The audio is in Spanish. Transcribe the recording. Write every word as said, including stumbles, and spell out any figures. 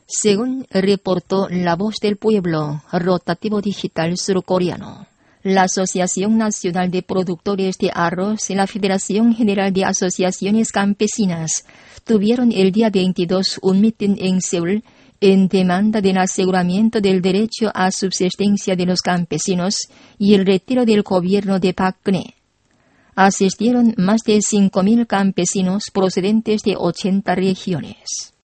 Según reportó La Voz del Pueblo, rotativo digital surcoreano, la Asociación Nacional de Productores de Arroz y la Federación General de Asociaciones Campesinas tuvieron el día veintidós un mitin en Seúl en demanda del aseguramiento del derecho a subsistencia de los campesinos y el retiro del gobierno de Park Geun-hye. Asistieron más de cinco mil campesinos procedentes de ochenta regiones.